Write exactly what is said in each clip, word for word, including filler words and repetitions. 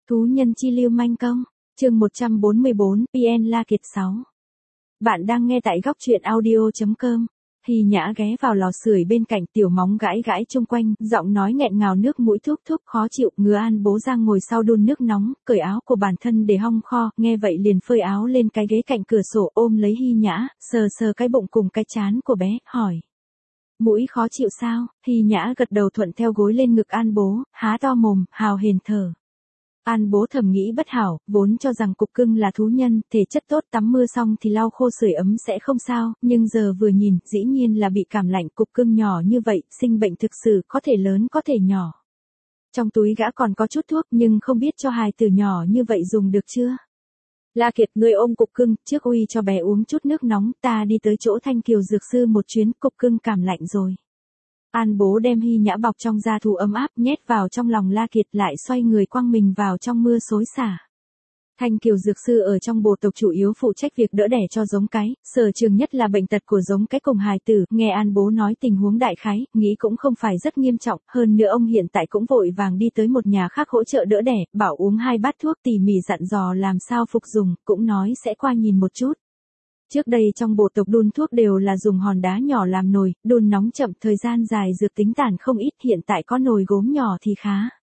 Thú nhân chi lưu manh công, chương một trăm bốn mươi bốn, pê en La Kiệt sáu. Bạn đang nghe tại góc truyện audio chấm com. Hy Nhã ghé vào lò sưởi bên cạnh, tiểu móng gãi gãi chung quanh, giọng nói nghẹn ngào, nước mũi thúc thúc khó chịu. Ngứa An Bố Giang ngồi sau đun nước nóng, cởi áo của bản thân để hong kho, nghe vậy liền phơi áo lên cái ghế cạnh cửa sổ, ôm lấy Hy Nhã, sờ sờ cái bụng cùng cái trán của bé, hỏi: mũi khó chịu sao? Hy Nhã gật đầu thuận theo gối lên ngực An Bố, há to mồm, hào hển thở. An Bố thầm nghĩ bất hảo, vốn cho rằng cục cưng là thú nhân, thể chất tốt, tắm mưa xong thì lau khô sưởi ấm sẽ không sao, nhưng giờ vừa nhìn, dĩ nhiên là bị cảm lạnh. Cục cưng nhỏ như vậy, sinh bệnh thực sự có thể lớn có thể nhỏ. Trong túi gã còn có chút thuốc, nhưng không biết cho hài tử nhỏ như vậy dùng được chưa? La Kiệt, ngươi ôm cục cưng, trước uy cho bé uống chút nước nóng, ta đi tới chỗ Thanh Kiều dược sư một chuyến, cục cưng cảm lạnh rồi. An Bố đem Hy Nhã bọc trong da thú ấm áp, nhét vào trong lòng La Kiệt, lại xoay người quăng mình vào trong mưa xối xả. Thanh Kiều dược sư ở trong bộ tộc chủ yếu phụ trách việc đỡ đẻ cho giống cái, sở trường nhất là bệnh tật của giống cái cùng hài tử. Nghe An Bố nói tình huống đại khái, nghĩ cũng không phải rất nghiêm trọng, hơn nữa ông hiện tại cũng vội vàng đi tới một nhà khác hỗ trợ đỡ đẻ, bảo uống hai bát thuốc, tỉ mỉ dặn dò làm sao phục dùng, cũng nói sẽ qua nhìn một chút. Trước đây trong bộ tộc đun thuốc đều là dùng hòn đá nhỏ làm nồi, đun nóng chậm, thời gian dài dược tính tản không ít, hiện tại có nồi gốm nhỏ thì khá.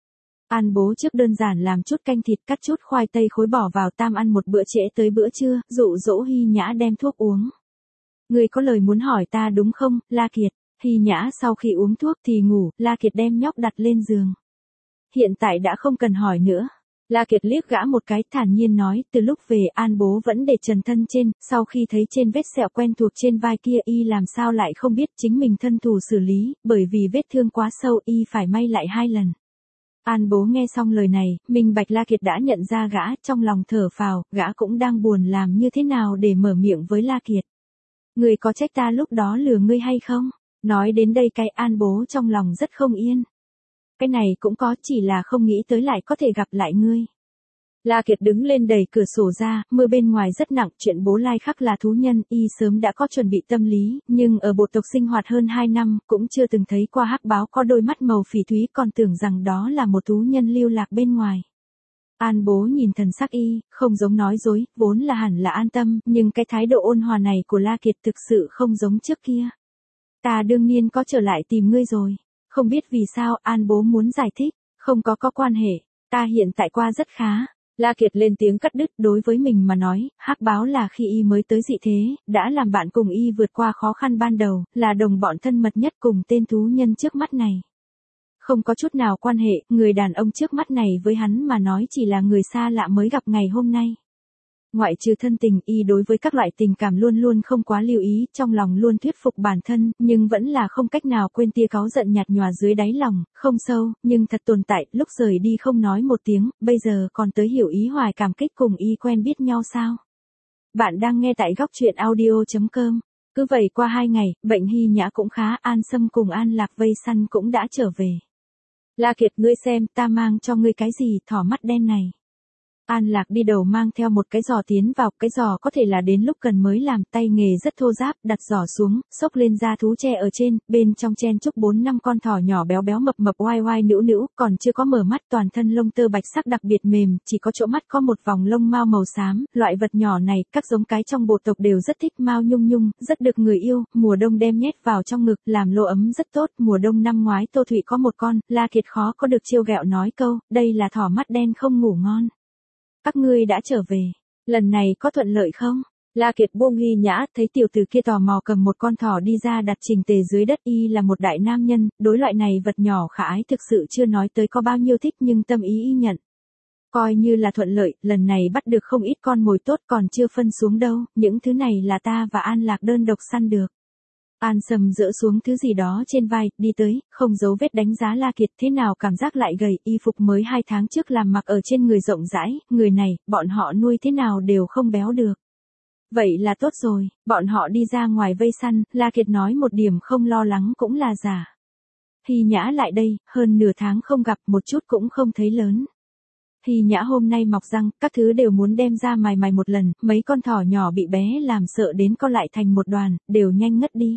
An Bố trước đơn giản làm chút canh thịt, cắt chút khoai tây khối bỏ vào tam ăn một bữa trễ tới bữa trưa, dụ dỗ Hy Nhã đem thuốc uống. Người có lời muốn hỏi ta đúng không, La Kiệt? Hy Nhã sau khi uống thuốc thì ngủ, La Kiệt đem nhóc đặt lên giường. Hiện tại đã không cần hỏi nữa. La Kiệt liếc gã một cái, thản nhiên nói, từ lúc về An Bố vẫn để trần thân trên, sau khi thấy trên vết sẹo quen thuộc trên vai kia, y làm sao lại không biết chính mình thân thủ xử lý, bởi vì vết thương quá sâu, y phải may lại hai lần. An Bố nghe xong lời này, minh bạch La Kiệt đã nhận ra gã, trong lòng thở phào, gã cũng đang buồn làm như thế nào để mở miệng với La Kiệt. Người có trách ta lúc đó lừa ngươi hay không? Nói đến đây cái An Bố trong lòng rất không yên. Cái này cũng có, chỉ là không nghĩ tới lại có thể gặp lại ngươi. La Kiệt đứng lên đẩy cửa sổ ra, mưa bên ngoài rất nặng, chuyện Bố Lai Khắc là thú nhân, y sớm đã có chuẩn bị tâm lý, nhưng ở bộ tộc sinh hoạt hơn hai năm, cũng chưa từng thấy qua hắc báo có đôi mắt màu phỉ thúy, còn tưởng rằng đó là một thú nhân lưu lạc bên ngoài. An Bố nhìn thần sắc y, không giống nói dối, vốn là hẳn là an tâm, nhưng cái thái độ ôn hòa này của La Kiệt thực sự không giống trước kia. Ta đương nhiên có trở lại tìm ngươi rồi. Không biết vì sao, An Bố muốn giải thích, không có có quan hệ, ta hiện tại qua rất khá. La Kiệt lên tiếng cắt đứt, đối với mình mà nói, hắc báo là khi y mới tới dị thế, đã làm bạn cùng y vượt qua khó khăn ban đầu, là đồng bọn thân mật nhất cùng tên thú nhân trước mắt này. Không có chút nào quan hệ, người đàn ông trước mắt này với hắn mà nói chỉ là người xa lạ mới gặp ngày hôm nay. Ngoại trừ thân tình, y đối với các loại tình cảm luôn luôn không quá lưu ý, trong lòng luôn thuyết phục bản thân, nhưng vẫn là không cách nào quên tia cáu giận nhạt nhòa dưới đáy lòng, không sâu, nhưng thật tồn tại. Lúc rời đi không nói một tiếng, bây giờ còn tới hiểu ý hoài cảm kích cùng y quen biết nhau sao? Bạn đang nghe tại góc truyện audio chấm com. Cứ vậy qua hai ngày, bệnh Hy Nhã cũng khá, An Sâm cùng An Lạc vây săn cũng đã trở về. La Kiệt, ngươi xem, ta mang cho ngươi cái gì, thỏ mắt đen này. An Lạc đi đầu mang theo một cái giò tiến vào, cái giò có thể là đến lúc cần mới làm, tay nghề rất thô ráp, đặt giò xuống, xốc lên da thú tre ở trên, bên trong chen chúc bốn năm con thỏ nhỏ béo béo mập mập oai oai nữu nữu, còn chưa có mở mắt, toàn thân lông tơ bạch sắc đặc biệt mềm, chỉ có chỗ mắt có một vòng lông mao màu xám. Loại vật nhỏ này, các giống cái trong bộ tộc đều rất thích, mao nhung nhung, rất được người yêu, mùa đông đem nhét vào trong ngực, làm lô ấm rất tốt. Mùa đông năm ngoái Tô Thụy có một con, La Kiệt khó có được trêu ghẹo nói câu, đây là thỏ mắt đen không ngủ ngon. Các ngươi đã trở về, lần này có thuận lợi không? La Kiệt buông Hy Nhã, thấy tiểu tử kia tò mò cầm một con thỏ đi ra đặt chỉnh tề dưới đất, y là một đại nam nhân, đối loại này vật nhỏ khả ái thực sự chưa nói tới có bao nhiêu thích, nhưng tâm ý y nhận. Coi như là thuận lợi, lần này bắt được không ít con mồi tốt, còn chưa phân xuống đâu, những thứ này là ta và An Lạc đơn độc săn được. An Sâm dỡ xuống thứ gì đó trên vai, đi tới, không giấu vết đánh giá La Kiệt, thế nào cảm giác lại gầy, y phục mới hai tháng trước làm mặc ở trên người rộng rãi, người này, bọn họ nuôi thế nào đều không béo được. Vậy là tốt rồi, bọn họ đi ra ngoài vây săn, La Kiệt nói một điểm không lo lắng cũng là giả. Hy Nhã lại đây, hơn nửa tháng không gặp, một chút cũng không thấy lớn. Hy Nhã hôm nay mọc răng, các thứ đều muốn đem ra mài mài một lần, mấy con thỏ nhỏ bị bé làm sợ đến co lại thành một đoàn, đều nhanh ngất đi.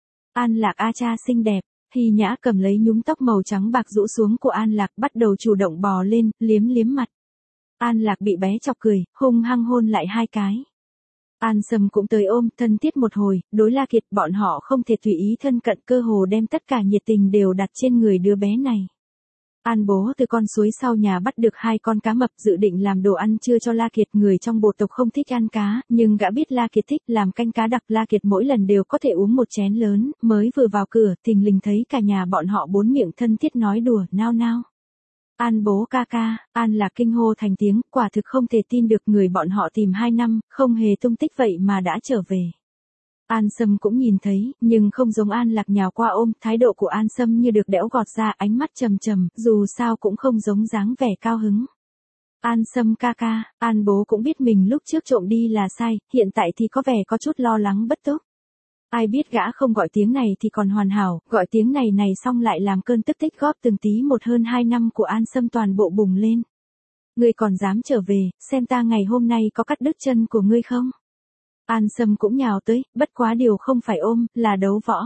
An Lạc a cha xinh đẹp, Hy Nhã cầm lấy nhúm tóc màu trắng bạc rũ xuống của An Lạc, bắt đầu chủ động bò lên, liếm liếm mặt. An Lạc bị bé chọc cười, hung hăng hôn lại hai cái. An Sâm cũng tới ôm, thân thiết một hồi, đối La Kiệt bọn họ không thể tùy ý thân cận, cơ hồ đem tất cả nhiệt tình đều đặt trên người đứa bé này. An bố từ con suối sau nhà bắt được hai con cá mập, dự định làm đồ ăn trưa cho La Kiệt. Người trong bộ tộc không thích ăn cá, nhưng gã biết La Kiệt thích, làm canh cá đặc. La Kiệt mỗi lần đều có thể uống một chén lớn. Mới vừa vào cửa, thình lình thấy cả nhà bọn họ bốn miệng thân thiết nói đùa, nao nao. An bố ca ca, An Lạc kinh hô thành tiếng, quả thực không thể tin được người bọn họ tìm hai năm, không hề tung tích vậy mà đã trở về. An Sâm cũng nhìn thấy, nhưng không giống An Lạc nhào qua ôm, thái độ của An Sâm như được đẽo gọt ra, ánh mắt trầm trầm, dù sao cũng không giống dáng vẻ cao hứng. An Sâm ca ca, An bố cũng biết mình lúc trước trộm đi là sai, hiện tại thì có vẻ có chút lo lắng bất túc. Ai biết gã không gọi tiếng này thì còn hoàn hảo, gọi tiếng này này xong lại làm cơn tức tích góp từng tí một hơn hai năm của An Sâm toàn bộ bùng lên. Ngươi còn dám trở về, xem ta ngày hôm nay có cắt đứt chân của ngươi không? An Sâm cũng nhào tới, bất quá điều không phải ôm, là đấu võ.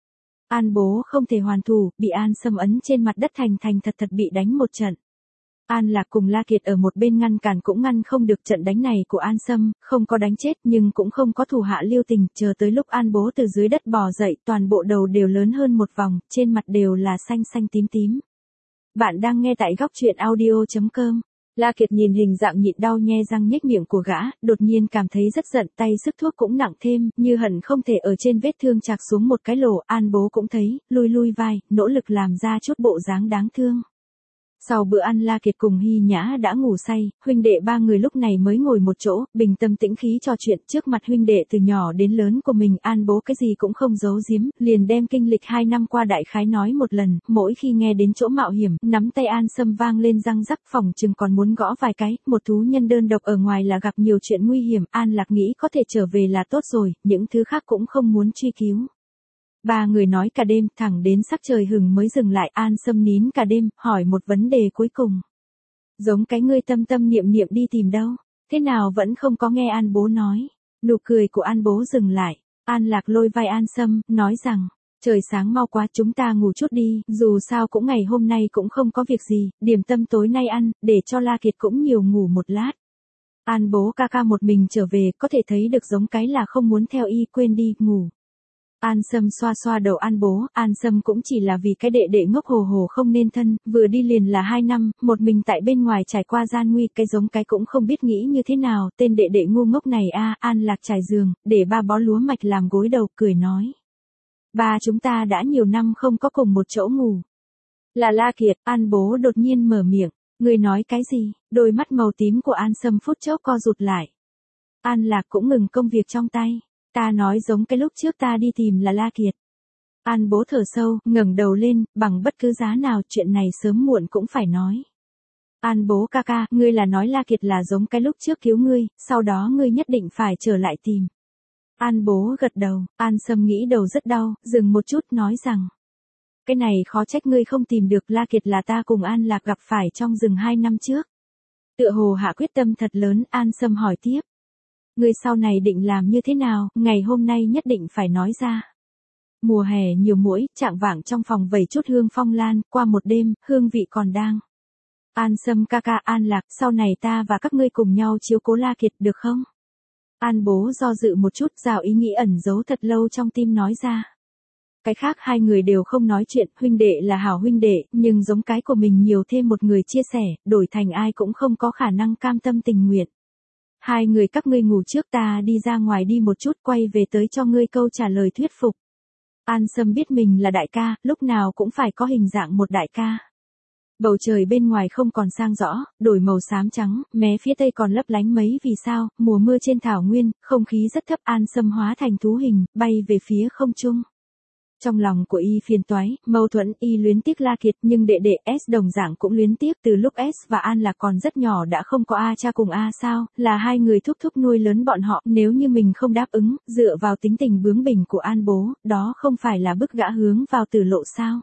An bố không thể hoàn thủ, bị An Sâm ấn trên mặt đất thành thành thật thật bị đánh một trận. An Lạc cùng La Kiệt ở một bên ngăn cản cũng ngăn không được trận đánh này của An Sâm, không có đánh chết nhưng cũng không có thủ hạ lưu tình, chờ tới lúc An bố từ dưới đất bò dậy, toàn bộ đầu đều lớn hơn một vòng, trên mặt đều là xanh xanh tím tím. Bạn đang nghe tại góc truyện audio chấm com. La Kiệt nhìn hình dạng nhịn đau nhe răng nhếch miệng của gã, đột nhiên cảm thấy rất giận, tay sức thuốc cũng nặng thêm, như hận không thể ở trên vết thương chạc xuống một cái lỗ. An bố cũng thấy, lui lui vai, nỗ lực làm ra chút bộ dáng đáng thương. Sau bữa ăn La Kiệt cùng Hy Nhã đã ngủ say, huynh đệ ba người lúc này mới ngồi một chỗ, bình tâm tĩnh khí trò chuyện trước mặt huynh đệ từ nhỏ đến lớn của mình. An bố cái gì cũng không giấu giếm, liền đem kinh lịch hai năm qua đại khái nói một lần, mỗi khi nghe đến chỗ mạo hiểm, nắm tay An Sâm vang lên răng rắc, phòng chừng còn muốn gõ vài cái, một thú nhân đơn độc ở ngoài là gặp nhiều chuyện nguy hiểm. An Lạc nghĩ có thể trở về là tốt rồi, những thứ khác cũng không muốn truy cứu. Ba người nói cả đêm, thẳng đến sắc trời hừng mới dừng lại. An Sâm nín cả đêm, hỏi một vấn đề cuối cùng. Giống cái ngươi tâm tâm niệm niệm đi tìm đâu? Thế nào vẫn không có nghe An bố nói? Nụ cười của An bố dừng lại. An Lạc lôi vai An Sâm, nói rằng, trời sáng mau quá, chúng ta ngủ chút đi, dù sao cũng ngày hôm nay cũng không có việc gì, điểm tâm tối nay ăn, để cho La Kiệt cũng nhiều ngủ một lát. An bố ca ca một mình trở về, có thể thấy được giống cái là không muốn theo y, quên đi, ngủ. An Sâm xoa xoa đầu An bố, An Sâm cũng chỉ là vì cái đệ đệ ngốc hồ hồ không nên thân, vừa đi liền là hai năm, một mình tại bên ngoài trải qua gian nguy, cái giống cái cũng không biết nghĩ như thế nào, tên đệ đệ ngu ngốc này a. An Lạc trải giường, để ba bó lúa mạch làm gối đầu, cười nói. Ba chúng ta đã nhiều năm không có cùng một chỗ ngủ. Là La Kiệt. An bố đột nhiên mở miệng, người nói cái gì? Đôi mắt màu tím của An Sâm phút chốc co rụt lại. An Lạc cũng ngừng công việc trong tay. Ta nói giống cái lúc trước ta đi tìm là La Kiệt. An bố thở sâu, ngẩng đầu lên, bằng bất cứ giá nào chuyện này sớm muộn cũng phải nói. An bố ca ca, ngươi là nói La Kiệt là giống cái lúc trước cứu ngươi, sau đó ngươi nhất định phải trở lại tìm. An bố gật đầu, An Sâm nghĩ đầu rất đau, dừng một chút nói rằng. Cái này khó trách ngươi không tìm được, La Kiệt là ta cùng An Lạc gặp phải trong rừng hai năm trước. Tựa hồ hạ quyết tâm thật lớn. An Sâm hỏi tiếp. Ngươi sau này định làm như thế nào, ngày hôm nay nhất định phải nói ra. Mùa hè nhiều muỗi, chạng vạng trong phòng vẩy chút hương phong lan, qua một đêm, hương vị còn đang. An Sâm ca ca, An Lạc, sau này ta và các ngươi cùng nhau chiếu cố La Kiệt được không? An bố do dự một chút, rào ý nghĩ ẩn giấu thật lâu trong tim nói ra. Cái khác hai người đều không nói chuyện, huynh đệ là hảo huynh đệ, nhưng giống cái của mình nhiều thêm một người chia sẻ, đổi thành ai cũng không có khả năng cam tâm tình nguyện. Hai người các ngươi ngủ trước, ta đi ra ngoài đi một chút, quay về tới cho ngươi câu trả lời thuyết phục. An Sâm biết mình là đại ca, lúc nào cũng phải có hình dạng một đại ca. Bầu trời bên ngoài không còn sang rõ, đổi màu xám trắng, mé phía tây còn lấp lánh mấy vì sao, mùa mưa trên thảo nguyên, không khí rất thấp. An Sâm hóa thành thú hình, bay về phía không trung. Trong lòng của y phiền toái, mâu thuẫn, y luyến tiếc La Kiệt, nhưng đệ đệ S đồng dạng cũng luyến tiếc. Từ lúc S và An Lạc còn rất nhỏ đã không có A cha cùng A sao, là hai người thúc thúc nuôi lớn bọn họ. Nếu như mình không đáp ứng, dựa vào tính tình bướng bỉnh của An bố, đó không phải là bức gã hướng vào tử lộ sao?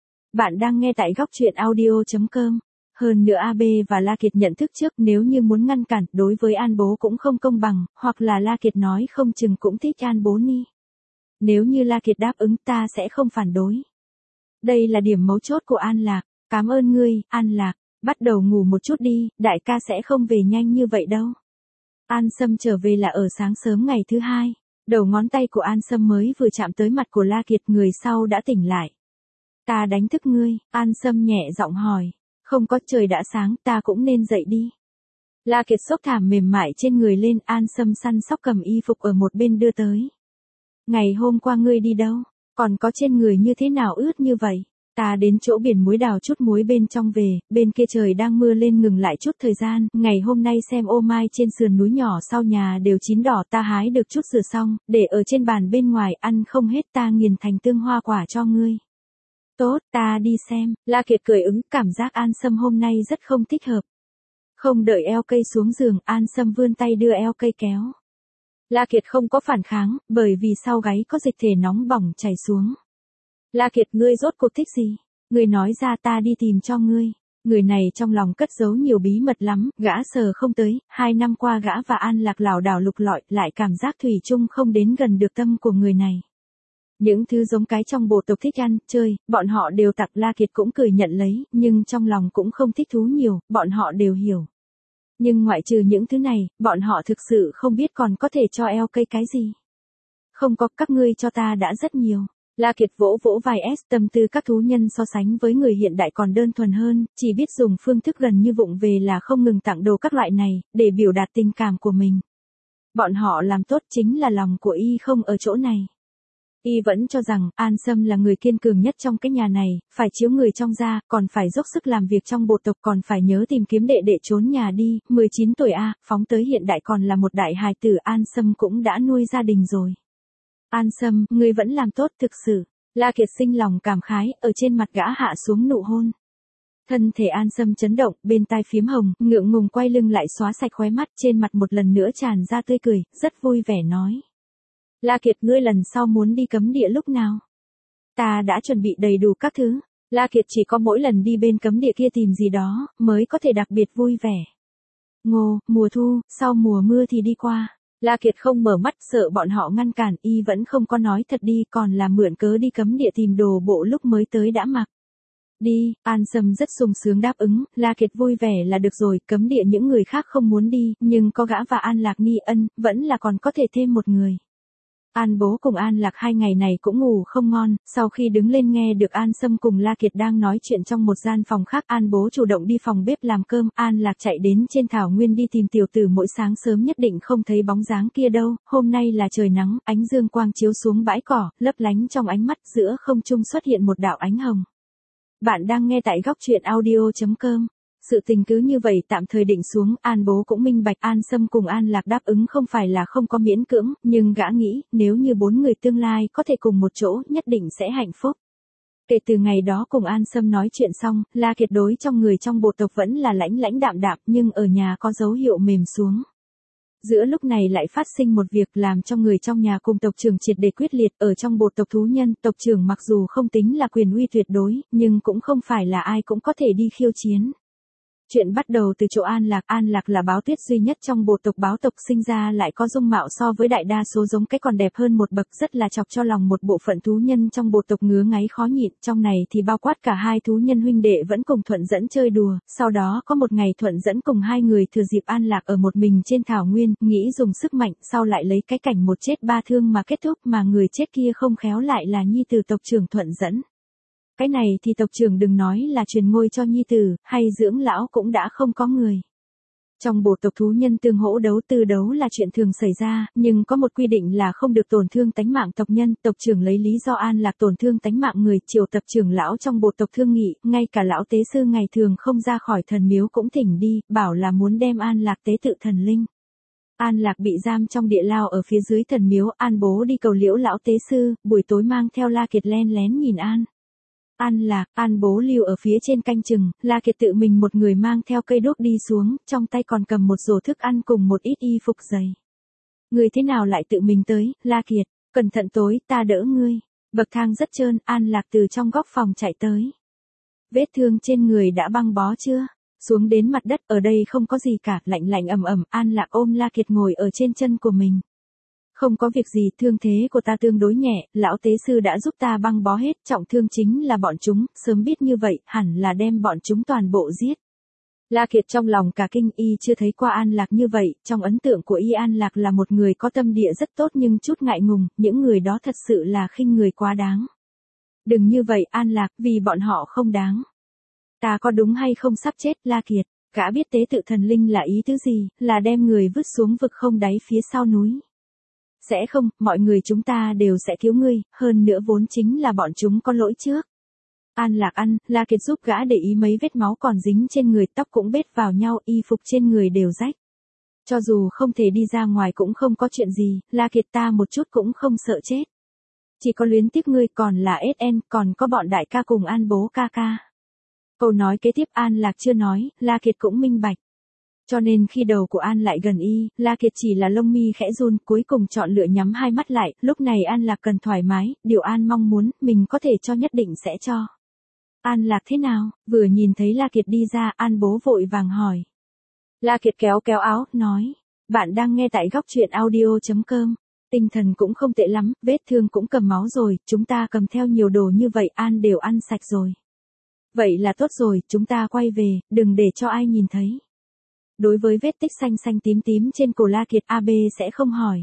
Bạn đang nghe tại góc truyện audio chấm com. Hơn nữa a bê và La Kiệt nhận thức trước, nếu như muốn ngăn cản, đối với An bố cũng không công bằng, hoặc là La Kiệt nói không chừng cũng thích An bố ni. Nếu như La Kiệt đáp ứng, ta sẽ không phản đối. Đây là điểm mấu chốt của An Lạc. Cảm ơn ngươi, An Lạc. Bắt đầu ngủ một chút đi, đại ca sẽ không về nhanh như vậy đâu. An Sâm trở về là ở sáng sớm ngày thứ hai. Đầu ngón tay của An Sâm mới vừa chạm tới mặt của La Kiệt, người sau đã tỉnh lại. Ta đánh thức ngươi, An Sâm nhẹ giọng hỏi. Không có, trời đã sáng, ta cũng nên dậy đi. La Kiệt xốc thảm mềm mại trên người lên, An Sâm săn sóc cầm y phục ở một bên đưa tới. Ngày hôm qua ngươi đi đâu, còn có trên người như thế nào ướt như vậy? Ta đến chỗ biển muối đào chút muối bên trong về, bên kia trời đang mưa lên ngừng lại chút thời gian, ngày hôm nay xem ô mai trên sườn núi nhỏ sau nhà đều chín đỏ, ta hái được chút rửa xong, để ở trên bàn bên ngoài, ăn không hết ta nghiền thành tương hoa quả cho ngươi. Tốt, ta đi xem. La Kiệt cười ứng, cảm giác An Sâm hôm nay rất không thích hợp. Không đợi eo cây xuống giường, An Sâm vươn tay đưa eo cây kéo. La Kiệt không có phản kháng, bởi vì sau gáy có dịch thể nóng bỏng chảy xuống. La Kiệt, ngươi rốt cuộc thích gì? Ngươi nói ra ta đi tìm cho ngươi. Người này trong lòng cất giấu nhiều bí mật lắm, gã sờ không tới, hai năm qua gã và An Lạc lảo đảo lục lọi, lại cảm giác thủy chung không đến gần được tâm của người này. Những thứ giống cái trong bộ tộc thích ăn, chơi, bọn họ đều tặng. La Kiệt cũng cười nhận lấy, nhưng trong lòng cũng không thích thú nhiều, bọn họ đều hiểu. Nhưng ngoại trừ những thứ này, bọn họ thực sự không biết còn có thể cho eo cây cái gì. Không có, các ngươi cho ta đã rất nhiều. La Kiệt vỗ vỗ vai S, tâm tư các thú nhân so sánh với người hiện đại còn đơn thuần hơn, chỉ biết dùng phương thức gần như vụng về là không ngừng tặng đồ các loại này, để biểu đạt tình cảm của mình. Bọn họ làm tốt, chính là lòng của y không ở chỗ này. Y vẫn cho rằng, An Sâm là người kiên cường nhất trong cái nhà này, phải chiếu người trong ra, còn phải dốc sức làm việc trong bộ tộc, còn phải nhớ tìm kiếm đệ đệ trốn nhà đi, mười chín tuổi a, phóng tới hiện đại còn là một đại hài tử. An Sâm cũng đã nuôi gia đình rồi. An Sâm, ngươi vẫn làm tốt thực sự. La Kiệt sinh lòng cảm khái, ở trên mặt gã hạ xuống nụ hôn. Thân thể An Sâm chấn động, bên tai phiếm hồng, ngượng ngùng quay lưng lại xóa sạch khóe mắt, trên mặt một lần nữa tràn ra tươi cười, rất vui vẻ nói. La Kiệt, ngươi lần sau muốn đi cấm địa lúc nào? Ta đã chuẩn bị đầy đủ các thứ. La Kiệt chỉ có mỗi lần đi bên cấm địa kia tìm gì đó, mới có thể đặc biệt vui vẻ. Ngô, mùa thu, sau mùa mưa thì đi qua. La Kiệt không mở mắt, sợ bọn họ ngăn cản, y vẫn không có nói thật đi, còn là mượn cớ đi cấm địa tìm đồ bộ lúc mới tới đã mặc. Đi, An Sâm rất sung sướng đáp ứng, La Kiệt vui vẻ là được rồi, cấm địa những người khác không muốn đi, nhưng có gã và An Lạc Ni Ân, vẫn là còn có thể thêm một người. An Bố cùng An Lạc hai ngày này cũng ngủ không ngon, sau khi đứng lên nghe được An Sâm cùng La Kiệt đang nói chuyện trong một gian phòng khác, An Bố chủ động đi phòng bếp làm cơm, An Lạc chạy đến trên thảo nguyên đi tìm tiểu tử, mỗi sáng sớm nhất định không thấy bóng dáng kia đâu, hôm nay là trời nắng, ánh dương quang chiếu xuống bãi cỏ, lấp lánh trong ánh mắt, giữa không trung xuất hiện một đạo ánh hồng. Bạn đang nghe tại góc truyện audio chấm com. Sự tình cứ như vậy tạm thời định xuống, An Bố cũng minh bạch An Sâm cùng An Lạc đáp ứng không phải là không có miễn cưỡng, nhưng gã nghĩ, nếu như bốn người tương lai có thể cùng một chỗ, nhất định sẽ hạnh phúc. Kể từ ngày đó cùng An Sâm nói chuyện xong, La Kiệt đối trong người trong bộ tộc vẫn là lãnh lãnh đạm đạm, nhưng ở nhà có dấu hiệu mềm xuống. Giữa lúc này lại phát sinh một việc làm cho người trong nhà cùng tộc trưởng triệt để quyết liệt, ở trong bộ tộc thú nhân, tộc trưởng mặc dù không tính là quyền uy tuyệt đối, nhưng cũng không phải là ai cũng có thể đi khiêu chiến. Chuyện bắt đầu từ chỗ An Lạc, An Lạc là báo tuyết duy nhất trong bộ tộc báo tộc, sinh ra lại có dung mạo so với đại đa số giống cái còn đẹp hơn một bậc, rất là chọc cho lòng một bộ phận thú nhân trong bộ tộc ngứa ngáy khó nhịn, trong này thì bao quát cả hai thú nhân huynh đệ vẫn cùng Thuận Dẫn chơi đùa, sau đó có một ngày Thuận Dẫn cùng hai người thừa dịp An Lạc ở một mình trên thảo nguyên, nghĩ dùng sức mạnh, sau lại lấy cái cảnh một chết ba thương mà kết thúc, mà người chết kia không khéo lại là nhi tử tộc trưởng Thuận Dẫn. Cái này thì tộc trưởng đừng nói là truyền ngôi cho nhi tử, hay dưỡng lão cũng đã không có người. Trong bộ tộc thú nhân tương hỗ đấu tư đấu là chuyện thường xảy ra, nhưng có một quy định là không được tổn thương tánh mạng tộc nhân, tộc trưởng lấy lý do An Lạc tổn thương tánh mạng người, triệu tập trưởng lão trong bộ tộc thương nghị, ngay cả lão tế sư ngày thường không ra khỏi thần miếu cũng thỉnh đi, bảo là muốn đem An Lạc tế tự thần linh. An Lạc bị giam trong địa lao ở phía dưới thần miếu, An Bố đi cầu liễu lão tế sư, buổi tối mang theo La Kiệt len lén nhìn An. An Lạc, An Bố lưu ở phía trên canh chừng, La Kiệt tự mình một người mang theo cây đuốc đi xuống, trong tay còn cầm một rổ thức ăn cùng một ít y phục dày. Người thế nào lại tự mình tới, La Kiệt, cẩn thận tối, ta đỡ ngươi. Bậc thang rất trơn, An Lạc từ trong góc phòng chạy tới. Vết thương trên người đã băng bó chưa? Xuống đến mặt đất, ở đây không có gì cả, lạnh lạnh ẩm ẩm, An Lạc ôm La Kiệt ngồi ở trên chân của mình. Không có việc gì, thương thế của ta tương đối nhẹ, lão tế sư đã giúp ta băng bó hết, trọng thương chính là bọn chúng, sớm biết như vậy, hẳn là đem bọn chúng toàn bộ giết. La Kiệt trong lòng cả kinh, y chưa thấy qua An Lạc như vậy, trong ấn tượng của y An Lạc là một người có tâm địa rất tốt nhưng chút ngại ngùng, những người đó thật sự là khinh người quá đáng. Đừng như vậy An Lạc, vì bọn họ không đáng. Ta có đúng hay không sắp chết, La Kiệt, gã biết tế tự thần linh là ý tứ gì, là đem người vứt xuống vực không đáy phía sau núi. Sẽ không, mọi người chúng ta đều sẽ cứu ngươi, hơn nữa vốn chính là bọn chúng có lỗi trước. An Lạc ăn, La Kiệt giúp gã để ý mấy vết máu còn dính trên người, tóc cũng bết vào nhau, y phục trên người đều rách. Cho dù không thể đi ra ngoài cũng không có chuyện gì, La Kiệt ta một chút cũng không sợ chết. Chỉ có luyến tiếc ngươi, còn là ét en, còn có bọn đại ca cùng An bố ca ca. Câu nói kế tiếp An Lạc chưa nói, La Kiệt cũng minh bạch. Cho nên khi đầu của An lại gần y, La Kiệt chỉ là lông mi khẽ run, cuối cùng chọn lựa nhắm hai mắt lại, lúc này An Lạc cần thoải mái, điều An mong muốn, mình có thể cho nhất định sẽ cho. An Lạc thế nào? Vừa nhìn thấy La Kiệt đi ra, An bố vội vàng hỏi. La Kiệt kéo kéo áo, nói, bạn đang nghe tại góc truyện audio chấm com. Tinh thần cũng không tệ lắm, vết thương cũng cầm máu rồi, chúng ta cầm theo nhiều đồ như vậy, An đều ăn sạch rồi. Vậy là tốt rồi, chúng ta quay về, đừng để cho ai nhìn thấy. Đối với vết tích xanh xanh tím tím trên cổ La Kiệt, a bê sẽ không hỏi.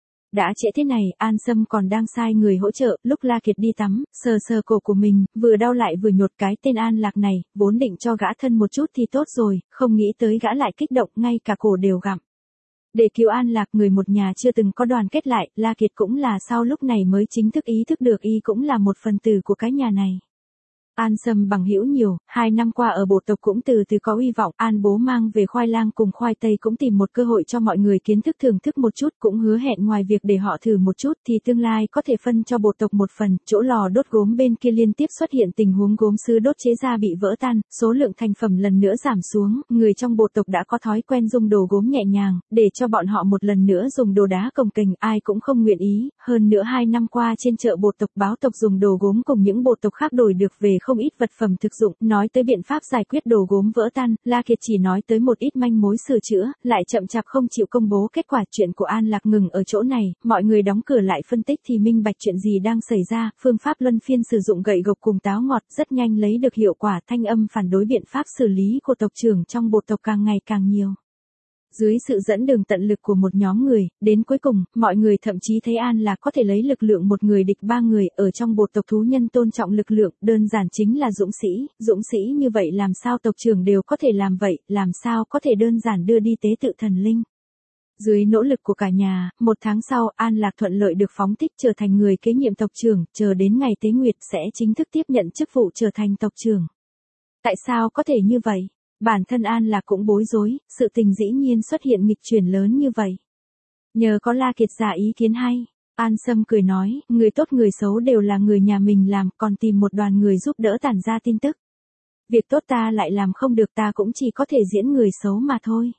Đã trễ thế này, An Sâm còn đang sai người hỗ trợ, lúc La Kiệt đi tắm, sờ sờ cổ của mình, vừa đau lại vừa nhột cái tên An Lạc này, vốn định cho gã thân một chút thì tốt rồi, không nghĩ tới gã lại kích động, ngay cả cổ đều gặm. Để cứu An Lạc, người một nhà chưa từng có đoàn kết lại, La Kiệt cũng là sau lúc này mới chính thức ý thức được y cũng là một phần tử của cái nhà này. An Sâm bằng hữu nhiều, hai năm qua ở bộ tộc cũng từ từ có uy vọng, An bố mang về khoai lang cùng khoai tây cũng tìm một cơ hội cho mọi người kiến thức thưởng thức một chút, cũng hứa hẹn ngoài việc để họ thử một chút thì tương lai có thể phân cho bộ tộc một phần. Chỗ lò đốt gốm bên kia liên tiếp xuất hiện tình huống gốm sứ đốt chế ra bị vỡ tan, số lượng thành phẩm lần nữa giảm xuống, người trong bộ tộc đã có thói quen dùng đồ gốm nhẹ nhàng, để cho bọn họ một lần nữa dùng đồ đá cồng kềnh, ai cũng không nguyện ý. Hơn nữa hai năm qua trên chợ bộ tộc báo tộc dùng đồ gốm cùng những bộ tộc khác đổi được về không ít vật phẩm thực dụng. Nói tới biện pháp giải quyết đồ gốm vỡ tan, La Kiệt chỉ nói tới một ít manh mối sửa chữa, lại chậm chạp không chịu công bố kết quả. Chuyện của An Lạc ngừng ở chỗ này, mọi người đóng cửa lại phân tích thì minh bạch chuyện gì đang xảy ra. Phương pháp luân phiên sử dụng gậy gộc cùng táo ngọt rất nhanh lấy được hiệu quả, thanh âm phản đối biện pháp xử lý của tộc trưởng trong bộ tộc càng ngày càng nhiều. Dưới sự dẫn đường tận lực của một nhóm người, đến cuối cùng, mọi người thậm chí thấy An Lạc có thể lấy lực lượng một người địch ba người, ở trong bộ tộc thú nhân tôn trọng lực lượng, đơn giản chính là dũng sĩ, dũng sĩ như vậy làm sao tộc trưởng đều có thể làm vậy, làm sao có thể đơn giản đưa đi tế tự thần linh. Dưới nỗ lực của cả nhà, một tháng sau, An Lạc thuận lợi được phóng thích trở thành người kế nhiệm tộc trưởng, chờ đến ngày tế nguyệt sẽ chính thức tiếp nhận chức vụ trở thành tộc trưởng. Tại sao có thể như vậy? Bản thân An Lạc cũng bối rối, sự tình dĩ nhiên xuất hiện nghịch chuyển lớn như vậy. Nhờ có La Kiệt ra ý kiến hay, An Sâm cười nói, người tốt người xấu đều là người nhà mình làm, còn tìm một đoàn người giúp đỡ tản ra tin tức. Việc tốt ta lại làm không được, ta cũng chỉ có thể diễn người xấu mà thôi.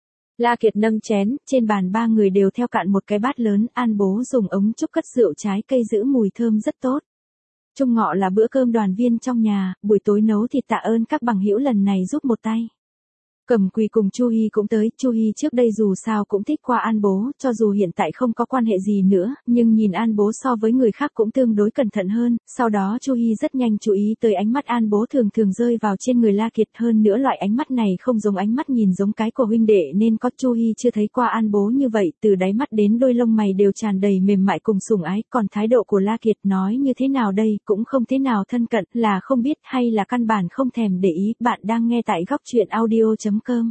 La Kiệt nâng chén, trên bàn ba người đều theo cạn một cái bát lớn, An bố dùng ống trúc cất rượu trái cây giữ mùi thơm rất tốt. Trung ngọ là bữa cơm đoàn viên trong nhà, buổi tối nấu thịt tạ ơn các bằng hữu lần này giúp một tay. Cẩm Quỳ cùng Chu Hi cũng tới, Chu Hi trước đây dù sao cũng thích qua An bố, cho dù hiện tại không có quan hệ gì nữa, nhưng nhìn An bố so với người khác cũng tương đối cẩn thận hơn, sau đó Chu Hi rất nhanh chú ý tới ánh mắt An bố thường thường rơi vào trên người La Kiệt, hơn nữa loại ánh mắt này không giống ánh mắt nhìn giống cái của huynh đệ nên có Chu Hi chưa thấy qua An bố như vậy, từ đáy mắt đến đôi lông mày đều tràn đầy mềm mại cùng sủng ái, còn thái độ của La Kiệt nói như thế nào đây, cũng không thế nào thân cận, là không biết hay là căn bản không thèm để ý. Bạn đang nghe tại góc truyện audio chấm com.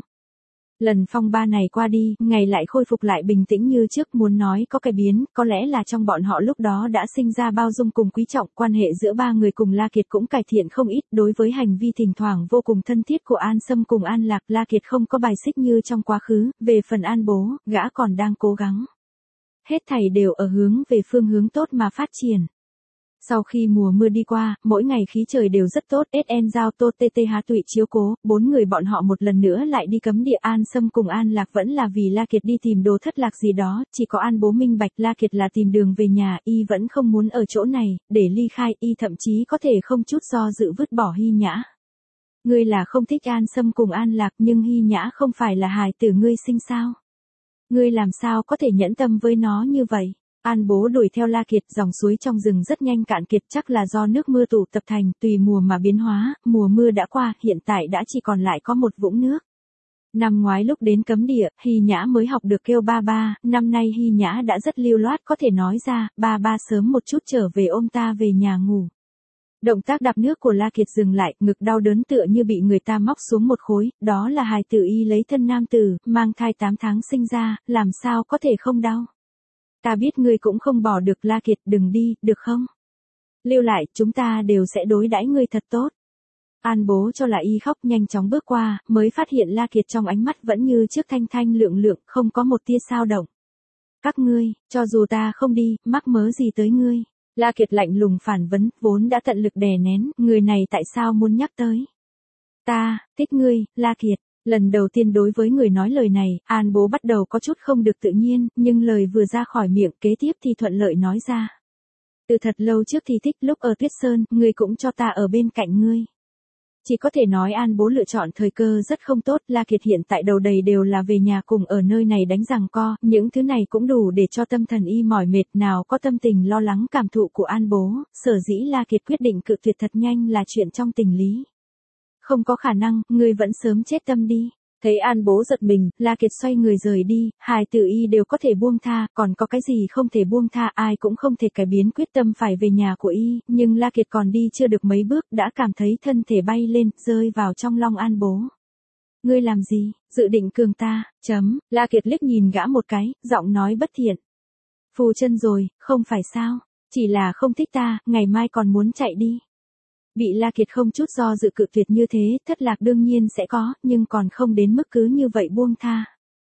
Lần phong ba này qua đi, ngày lại khôi phục lại bình tĩnh như trước, muốn nói có cái biến, có lẽ là trong bọn họ lúc đó đã sinh ra bao dung cùng quý trọng, quan hệ giữa ba người cùng La Kiệt cũng cải thiện không ít. Đối với hành vi thỉnh thoảng vô cùng thân thiết của An Sâm cùng An Lạc, La Kiệt không có bài xích như trong quá khứ. Về phần An bố, gã còn đang cố gắng. Hết thảy đều ở hướng về phương hướng tốt mà phát triển. Sau khi mùa mưa đi qua, mỗi ngày khí trời đều rất tốt, ét en giao Tô tê tê Há Tụy chiếu cố, bốn người bọn họ một lần nữa lại đi cấm địa. An Sâm cùng An Lạc vẫn là vì La Kiệt đi tìm đồ thất lạc gì đó, chỉ có An bố minh bạch La Kiệt là tìm đường về nhà, y vẫn không muốn ở chỗ này, để ly khai, y thậm chí có thể không chút do dự vứt bỏ Hy Nhã. Ngươi là không thích An Sâm cùng An Lạc, nhưng Hy Nhã không phải là hài tử ngươi sinh sao? Ngươi làm sao có thể nhẫn tâm với nó như vậy? An bố đuổi theo La Kiệt, dòng suối trong rừng rất nhanh cạn kiệt, chắc là do nước mưa tụ tập thành, tùy mùa mà biến hóa, mùa mưa đã qua, hiện tại đã chỉ còn lại có một vũng nước. Năm ngoái lúc đến cấm địa, Hy Nhã mới học được kêu ba ba, năm nay Hy Nhã đã rất lưu loát có thể nói ra, ba ba sớm một chút trở về ôm ta về nhà ngủ. Động tác đạp nước của La Kiệt dừng lại, ngực đau đớn tựa như bị người ta móc xuống một khối, đó là hài tử y lấy thân nam tử, mang thai tám tháng sinh ra, làm sao có thể không đau. Ta biết ngươi cũng không bỏ được La Kiệt, đừng đi, được không? Lưu lại, chúng ta đều sẽ đối đãi ngươi thật tốt. An bố cho là y khóc nhanh chóng bước qua, mới phát hiện La Kiệt trong ánh mắt vẫn như trước thanh thanh lượng lượng, không có một tia sao động. Các ngươi, cho dù ta không đi, mắc mớ gì tới ngươi. La Kiệt lạnh lùng phản vấn, vốn đã tận lực đè nén, người này tại sao muốn nhắc tới. Ta, thích ngươi, La Kiệt. Lần đầu tiên đối với người nói lời này, An bố bắt đầu có chút không được tự nhiên, nhưng lời vừa ra khỏi miệng kế tiếp thì thuận lợi nói ra. Từ thật lâu trước thì thích, lúc ở Tuyết Sơn, ngươi cũng cho ta ở bên cạnh ngươi. Chỉ có thể nói An bố lựa chọn thời cơ rất không tốt, La Kiệt hiện tại đầu đầy đều là về nhà cùng ở nơi này đánh giằng co, những thứ này cũng đủ để cho tâm thần y mỏi mệt, nào có tâm tình lo lắng cảm thụ của An bố, sở dĩ La Kiệt quyết định cự tuyệt thật nhanh là chuyện trong tình lý. Không có khả năng, ngươi vẫn sớm chết tâm đi. Thấy An bố giật mình, La Kiệt xoay người rời đi, hài tử y đều có thể buông tha, còn có cái gì không thể buông tha, ai cũng không thể cải biến quyết tâm phải về nhà của y, nhưng La Kiệt còn đi chưa được mấy bước, đã cảm thấy thân thể bay lên, rơi vào trong lòng An bố. Ngươi làm gì, dự định cường ta, chấm, La Kiệt liếc nhìn gã một cái, giọng nói bất thiện. Phù chân rồi, không phải sao, chỉ là không thích ta, ngày mai còn muốn chạy đi. Bị La Kiệt không chút do dự cự tuyệt như thế, thất lạc đương nhiên sẽ có, nhưng còn không đến mức cứ như vậy buông tha.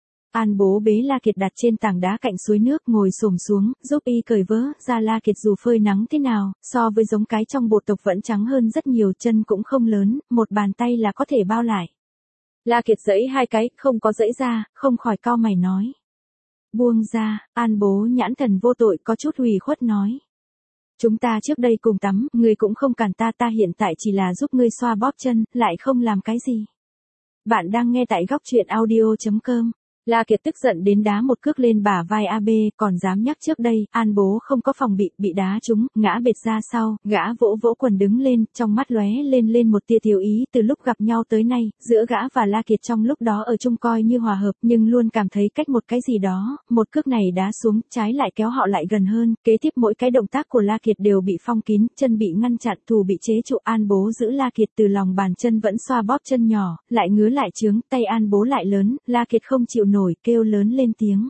An bố bế La Kiệt đặt trên tảng đá cạnh suối nước, ngồi xổm xuống, giúp y cởi vớ ra. La Kiệt dù phơi nắng thế nào, so với giống cái trong bộ tộc vẫn trắng hơn rất nhiều, chân cũng không lớn, một bàn tay là có thể bao lại. La Kiệt giãy hai cái, không có giãy ra, không khỏi cau mày nói. Buông ra, An bố nhãn thần vô tội có chút ủy khuất nói. Chúng ta trước đây cùng tắm, ngươi cũng không cản ta, ta hiện tại chỉ là giúp ngươi xoa bóp chân, lại không làm cái gì. Bạn đang nghe tại góc truyện audio chấm com. La Kiệt tức giận đến đá một cước lên bả vai a bê, còn dám nhắc trước đây, An bố không có phòng bị, bị đá trúng, ngã bệt ra sau, gã vỗ vỗ quần đứng lên, trong mắt lóe lên lên một tia tiểu ý, từ lúc gặp nhau tới nay, giữa gã và La Kiệt trong lúc đó ở chung coi như hòa hợp, nhưng luôn cảm thấy cách một cái gì đó, một cước này đá xuống, trái lại kéo họ lại gần hơn, kế tiếp mỗi cái động tác của La Kiệt đều bị phong kín, chân bị ngăn chặn, thù bị chế trụ. An bố giữ La Kiệt từ lòng bàn chân vẫn xoa bóp chân nhỏ, lại ngứa lại trướng, tay An bố lại lớn, La Kiệt không chịu nổi, kêu lớn lên tiếng.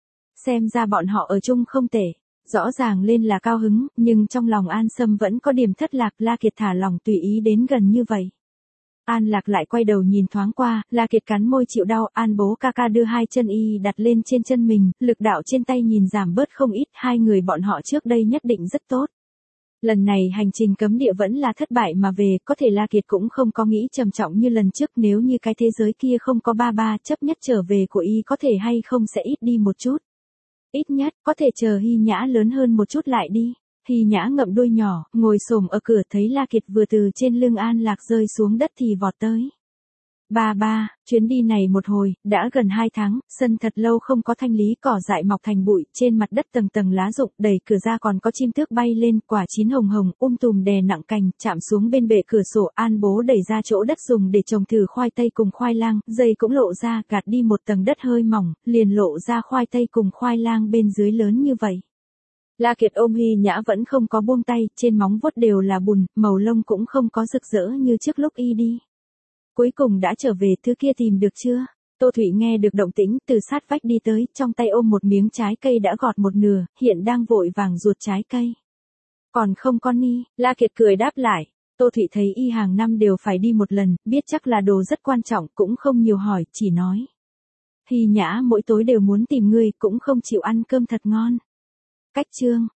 Xem ra bọn họ ở chung không tệ, rõ ràng lên là cao hứng, nhưng trong lòng An Sâm vẫn có điểm thất lạc. La Kiệt thả lòng tùy ý đến gần như vậy. An Lạc lại quay đầu nhìn thoáng qua, La Kiệt cắn môi chịu đau, An bố ca ca đưa hai chân y đặt lên trên chân mình, lực đạo trên tay nhìn giảm bớt không ít, hai người bọn họ trước đây nhất định rất tốt. Lần này hành trình cấm địa vẫn là thất bại mà về, có thể La Kiệt cũng không có nghĩ trầm trọng như lần trước, nếu như cái thế giới kia không có ba ba, chấp nhất trở về của y có thể hay không sẽ ít đi một chút. Ít nhất, có thể chờ Hy Nhã lớn hơn một chút lại đi. Hy Nhã ngậm đuôi nhỏ, ngồi xổm ở cửa, thấy La Kiệt vừa từ trên lưng An Lạc rơi xuống đất thì vọt tới. Ba ba, chuyến đi này một hồi, đã gần hai tháng, sân thật lâu không có thanh lý, cỏ dại mọc thành bụi, trên mặt đất tầng tầng lá rụng, đẩy cửa ra còn có chim tước bay lên, quả chín hồng hồng, um tùm đè nặng cành, chạm xuống bên bệ cửa sổ. An bố đẩy ra chỗ đất dùng để trồng thử khoai tây cùng khoai lang, dây cũng lộ ra, gạt đi một tầng đất hơi mỏng, liền lộ ra khoai tây cùng khoai lang bên dưới lớn như vậy. La Kiệt ôm Hy Nhã vẫn không có buông tay, trên móng vuốt đều là bùn, màu lông cũng không có rực rỡ như trước lúc y đi. Cuối cùng đã trở về, thứ kia tìm được chưa? Tô Thủy nghe được động tĩnh, từ sát vách đi tới, trong tay ôm một miếng trái cây đã gọt một nửa, hiện đang vội vàng ruột trái cây. Còn không con ni, La Kiệt cười đáp lại. Tô Thủy thấy y hàng năm đều phải đi một lần, biết chắc là đồ rất quan trọng, cũng không nhiều hỏi, chỉ nói. Hy Nhã mỗi tối đều muốn tìm ngươi, cũng không chịu ăn cơm thật ngon. Cách chương.